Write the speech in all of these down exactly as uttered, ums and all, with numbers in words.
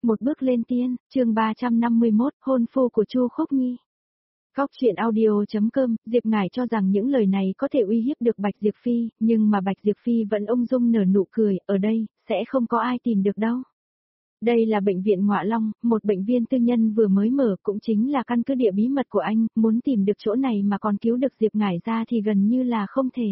Một bước lên tiên, chương ba trăm năm mươi mốt, hôn phu của Chu Khúc Nhi. Góc truyện audio.com, Diệp Ngải cho rằng những lời này có thể uy hiếp được Bạch Diệp Phi, nhưng mà Bạch Diệp Phi vẫn ung dung nở nụ cười, ở đây, sẽ không có ai tìm được đâu. Đây là bệnh viện Ngọa Long, một bệnh viện tư nhân vừa mới mở, cũng chính là căn cứ địa bí mật của anh, muốn tìm được chỗ này mà còn cứu được Diệp Ngải ra thì gần như là không thể.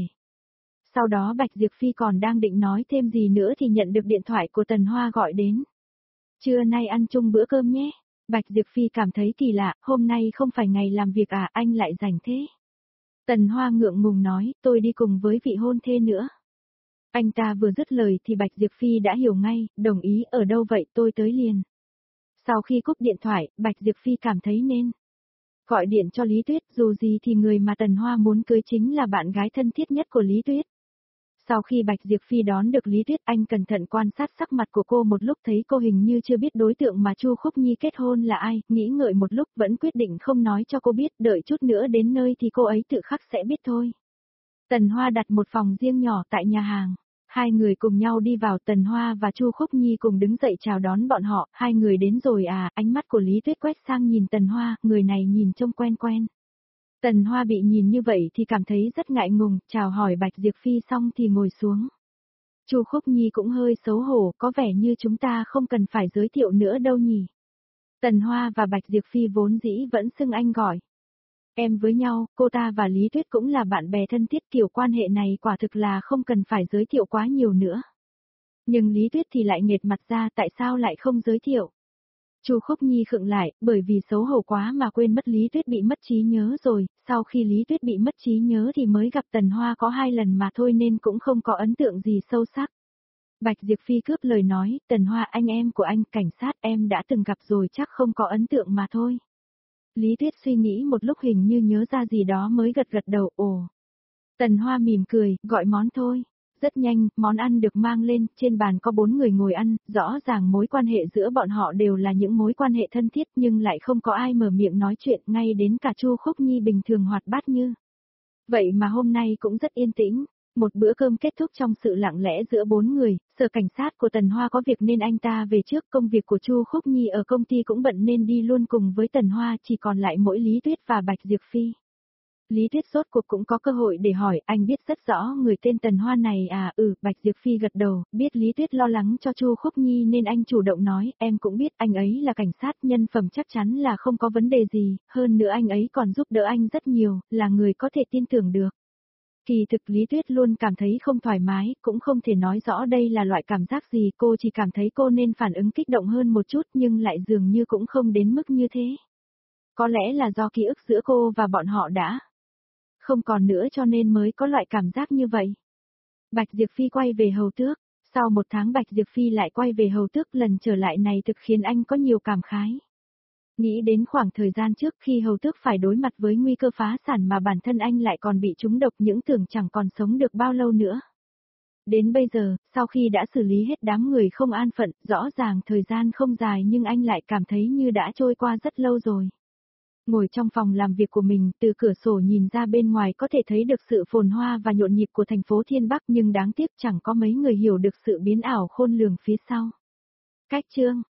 Sau đó Bạch Diệp Phi còn đang định nói thêm gì nữa thì nhận được điện thoại của Tần Hoa gọi đến. Trưa nay ăn chung bữa cơm nhé. Bạch Diệp Phi cảm thấy kỳ lạ, hôm nay không phải ngày làm việc à, anh lại rảnh thế. Tần Hoa ngượng ngùng nói, tôi đi cùng với vị hôn thê nữa. Anh ta vừa dứt lời thì Bạch Diệp Phi đã hiểu ngay, đồng ý, ở đâu vậy, tôi tới liền. Sau khi cúp điện thoại, Bạch Diệp Phi cảm thấy nên gọi điện cho Lý Tuyết, dù gì thì người mà Tần Hoa muốn cưới chính là bạn gái thân thiết nhất của Lý Tuyết. Sau khi Bạch Diệp Phi đón được Lý Tuyết, anh cẩn thận quan sát sắc mặt của cô một lúc, thấy cô hình như chưa biết đối tượng mà Chu Khúc Nhi kết hôn là ai, nghĩ ngợi một lúc vẫn quyết định không nói cho cô biết, đợi chút nữa đến nơi thì cô ấy tự khắc sẽ biết thôi. Tần Hoa đặt một phòng riêng nhỏ tại nhà hàng. Hai người cùng nhau đi vào, Tần Hoa và Chu Khúc Nhi cùng đứng dậy chào đón bọn họ, hai người đến rồi à, ánh mắt của Lý Tuyết quét sang nhìn Tần Hoa, người này nhìn trông quen quen. Tần Hoa bị nhìn như vậy thì cảm thấy rất ngại ngùng, chào hỏi Bạch Diệp Phi xong thì ngồi xuống. Chu Khúc Nhi cũng hơi xấu hổ, có vẻ như chúng ta không cần phải giới thiệu nữa đâu nhỉ. Tần Hoa và Bạch Diệp Phi vốn dĩ vẫn xưng anh gọi em với nhau, cô ta và Lý Tuyết cũng là bạn bè thân thiết, kiểu quan hệ này quả thực là không cần phải giới thiệu quá nhiều nữa. Nhưng Lý Tuyết thì lại nghệt mặt ra, tại sao lại không giới thiệu? Chu Khúc Nhi khựng lại, bởi vì xấu hổ quá mà quên mất Lý Tuyết bị mất trí nhớ rồi, sau khi Lý Tuyết bị mất trí nhớ thì mới gặp Tần Hoa có hai lần mà thôi nên cũng không có ấn tượng gì sâu sắc. Bạch Diệp Phi cướp lời nói, Tần Hoa anh em của anh, cảnh sát em đã từng gặp rồi, chắc không có ấn tượng mà thôi. Lý Tuyết suy nghĩ một lúc hình như nhớ ra gì đó mới gật gật đầu, ồ. Tần Hoa mỉm cười, gọi món thôi. Rất nhanh, món ăn được mang lên, trên bàn có bốn người ngồi ăn, rõ ràng mối quan hệ giữa bọn họ đều là những mối quan hệ thân thiết nhưng lại không có ai mở miệng nói chuyện, ngay đến cả Chu Khúc Nhi bình thường hoạt bát như vậy mà hôm nay cũng rất yên tĩnh. Một bữa cơm kết thúc trong sự lặng lẽ giữa bốn người, sở cảnh sát của Tần Hoa có việc nên anh ta về trước, công việc của Chu Khúc Nhi ở công ty cũng bận nên đi luôn cùng với Tần Hoa, chỉ còn lại mỗi Lý Tuyết và Bạch Diệp Phi. Lý Tuyết rốt cuộc cũng có cơ hội để hỏi, anh biết rất rõ người tên Tần Hoa này à, ừ, Bạch Diệp Phi gật đầu, biết Lý Tuyết lo lắng cho Chu Khúc Nhi nên anh chủ động nói, em cũng biết anh ấy là cảnh sát, nhân phẩm chắc chắn là không có vấn đề gì, hơn nữa anh ấy còn giúp đỡ anh rất nhiều, là người có thể tin tưởng được. Kỳ thực Lý Tuyết luôn cảm thấy không thoải mái, cũng không thể nói rõ đây là loại cảm giác gì, cô chỉ cảm thấy cô nên phản ứng kích động hơn một chút nhưng lại dường như cũng không đến mức như thế. Có lẽ là do ký ức giữa cô và bọn họ đã không còn nữa cho nên mới có loại cảm giác như vậy. Bạch Diệp Phi quay về Hầu Tước, sau một tháng Bạch Diệp Phi lại quay về Hầu Tước, lần trở lại này thực khiến anh có nhiều cảm khái. Nghĩ đến khoảng thời gian trước khi Hầu Tước phải đối mặt với nguy cơ phá sản mà bản thân anh lại còn bị trúng độc, những tưởng chẳng còn sống được bao lâu nữa. Đến bây giờ, sau khi đã xử lý hết đám người không an phận, rõ ràng thời gian không dài nhưng anh lại cảm thấy như đã trôi qua rất lâu rồi. Ngồi trong phòng làm việc của mình, từ cửa sổ nhìn ra bên ngoài có thể thấy được sự phồn hoa và nhộn nhịp của thành phố Thiên Bắc, nhưng đáng tiếc chẳng có mấy người hiểu được sự biến ảo khôn lường phía sau. Cách chương